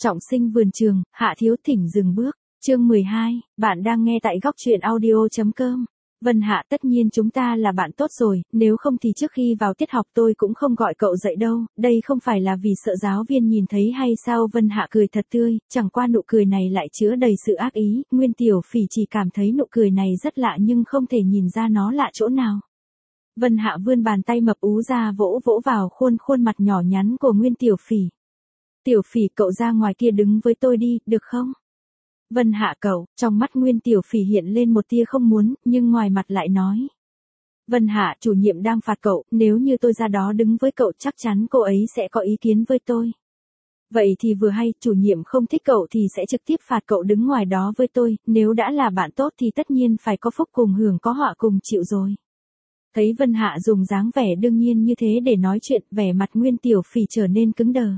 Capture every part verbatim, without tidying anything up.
Trọng sinh vườn trường, Hạ Thiếu Thỉnh dừng bước. Chương mười hai, bạn đang nghe tại góc truyện audio chấm com. Vân Hạ, tất nhiên chúng ta là bạn tốt rồi, nếu không thì trước khi vào tiết học tôi cũng không gọi cậu dậy đâu, đây không phải là vì sợ giáo viên nhìn thấy hay sao? Vân Hạ cười thật tươi, chẳng qua nụ cười này lại chứa đầy sự ác ý, Nguyên Tiểu Phỉ chỉ cảm thấy nụ cười này rất lạ nhưng không thể nhìn ra nó lạ chỗ nào. Vân Hạ vươn bàn tay mập ú ra vỗ vỗ vào khuôn khuôn mặt nhỏ nhắn của Nguyên Tiểu Phỉ. Tiểu Phỉ, cậu ra ngoài kia đứng với tôi đi, được không? Vân Hạ cậu, trong mắt Nguyên Tiểu Phỉ hiện lên một tia không muốn, nhưng ngoài mặt lại nói. Vân Hạ, chủ nhiệm đang phạt cậu, nếu như tôi ra đó đứng với cậu chắc chắn cô ấy sẽ có ý kiến với tôi. Vậy thì vừa hay, chủ nhiệm không thích cậu thì sẽ trực tiếp phạt cậu đứng ngoài đó với tôi, nếu đã là bạn tốt thì tất nhiên phải có phúc cùng hưởng có họa cùng chịu rồi. Thấy Vân Hạ dùng dáng vẻ đương nhiên như thế để nói chuyện, vẻ mặt Nguyên Tiểu Phỉ trở nên cứng đờ.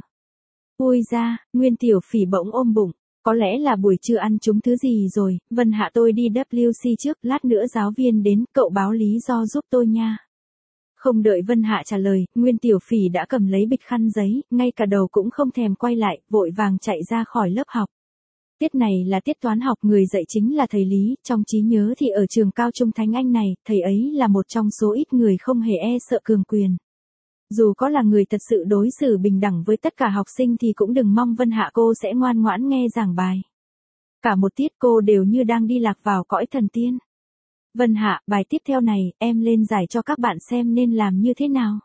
Ui ra, Nguyên Tiểu Phỉ bỗng ôm bụng. Có lẽ là buổi trưa ăn trúng thứ gì rồi, Vân Hạ tôi đi W C trước, lát nữa giáo viên đến, cậu báo lý do giúp tôi nha. Không đợi Vân Hạ trả lời, Nguyên Tiểu Phỉ đã cầm lấy bịch khăn giấy, ngay cả đầu cũng không thèm quay lại, vội vàng chạy ra khỏi lớp học. Tiết này là tiết toán học, người dạy chính là thầy Lý, trong trí nhớ thì ở trường cao trung Thánh Anh này, thầy ấy là một trong số ít người không hề e sợ cường quyền. Dù có là người thật sự đối xử bình đẳng với tất cả học sinh thì cũng đừng mong Vân Hạ cô sẽ ngoan ngoãn nghe giảng bài. Cả một tiết cô đều như đang đi lạc vào cõi thần tiên. Vân Hạ, bài tiếp theo này, em lên giải cho các bạn xem nên làm như thế nào.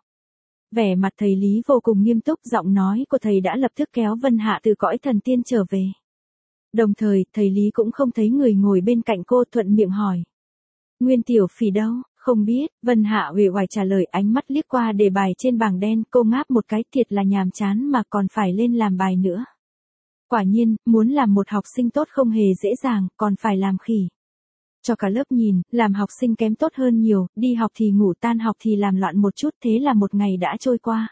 Vẻ mặt thầy Lý vô cùng nghiêm túc, giọng nói của thầy đã lập tức kéo Vân Hạ từ cõi thần tiên trở về. Đồng thời, thầy Lý cũng không thấy người ngồi bên cạnh cô, thuận miệng hỏi. Nguyên Tiểu Phỉ đâu? Không biết, Vân Hạ uể oải trả lời, ánh mắt liếc qua đề bài trên bảng đen, cô ngáp một cái, thiệt là nhàm chán mà còn phải lên làm bài nữa. Quả nhiên, muốn làm một học sinh tốt không hề dễ dàng, còn phải làm khỉ. Cho cả lớp nhìn, làm học sinh kém tốt hơn nhiều, đi học thì ngủ, tan học thì làm loạn một chút, thế là một ngày đã trôi qua.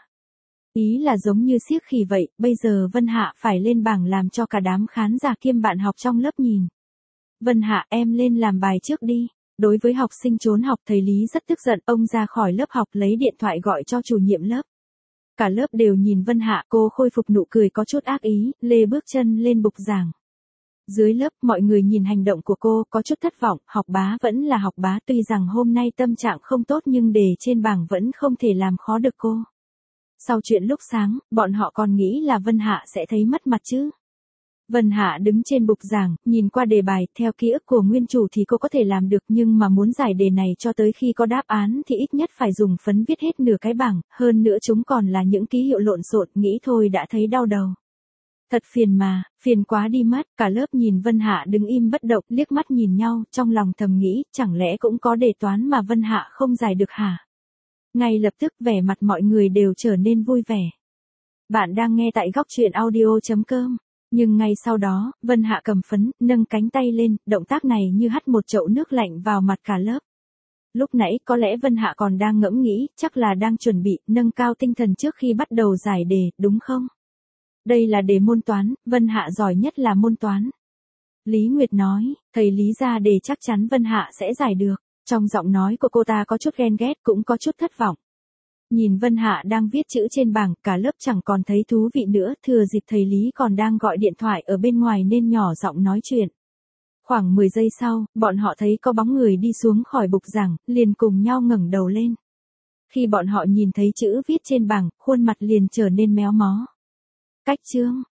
Ý là giống như siếc khỉ vậy, bây giờ Vân Hạ phải lên bảng làm cho cả đám khán giả kiêm bạn học trong lớp nhìn. Vân Hạ, em lên làm bài trước đi. Đối với học sinh trốn học, thầy Lý rất tức giận, ông ra khỏi lớp học lấy điện thoại gọi cho chủ nhiệm lớp. Cả lớp đều nhìn Vân Hạ, cô khôi phục nụ cười có chút ác ý, lê bước chân lên bục giảng. Dưới lớp, mọi người nhìn hành động của cô, có chút thất vọng, học bá vẫn là học bá, tuy rằng hôm nay tâm trạng không tốt nhưng đề trên bảng vẫn không thể làm khó được cô. Sau chuyện lúc sáng, bọn họ còn nghĩ là Vân Hạ sẽ thấy mất mặt chứ. Vân Hạ đứng trên bục giảng, nhìn qua đề bài, theo ký ức của nguyên chủ thì cô có thể làm được nhưng mà muốn giải đề này cho tới khi có đáp án thì ít nhất phải dùng phấn viết hết nửa cái bảng, hơn nữa chúng còn là những ký hiệu lộn xộn, nghĩ thôi đã thấy đau đầu. Thật phiền mà, phiền quá đi mất, cả lớp nhìn Vân Hạ đứng im bất động, liếc mắt nhìn nhau, trong lòng thầm nghĩ, chẳng lẽ cũng có đề toán mà Vân Hạ không giải được hả? Ngay lập tức vẻ mặt mọi người đều trở nên vui vẻ. Bạn đang nghe tại góc truyện audio chấm com. Nhưng ngay sau đó, Vân Hạ cầm phấn, nâng cánh tay lên, động tác này như hắt một chậu nước lạnh vào mặt cả lớp. Lúc nãy có lẽ Vân Hạ còn đang ngẫm nghĩ, chắc là đang chuẩn bị, nâng cao tinh thần trước khi bắt đầu giải đề, đúng không? Đây là đề môn toán, Vân Hạ giỏi nhất là môn toán. Lý Nguyệt nói, thầy Lý ra đề chắc chắn Vân Hạ sẽ giải được. Trong giọng nói của cô ta có chút ghen ghét, cũng có chút thất vọng. Nhìn Vân Hạ đang viết chữ trên bảng, cả lớp chẳng còn thấy thú vị nữa, thừa dịp thầy Lý còn đang gọi điện thoại ở bên ngoài nên nhỏ giọng nói chuyện. Khoảng mười giây sau, bọn họ thấy có bóng người đi xuống khỏi bục giảng, liền cùng nhau ngẩng đầu lên. Khi bọn họ nhìn thấy chữ viết trên bảng, khuôn mặt liền trở nên méo mó. Cách chương,